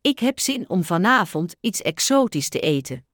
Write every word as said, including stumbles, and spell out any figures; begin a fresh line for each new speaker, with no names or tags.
Ik heb zin om vanavond iets exotisch te eten.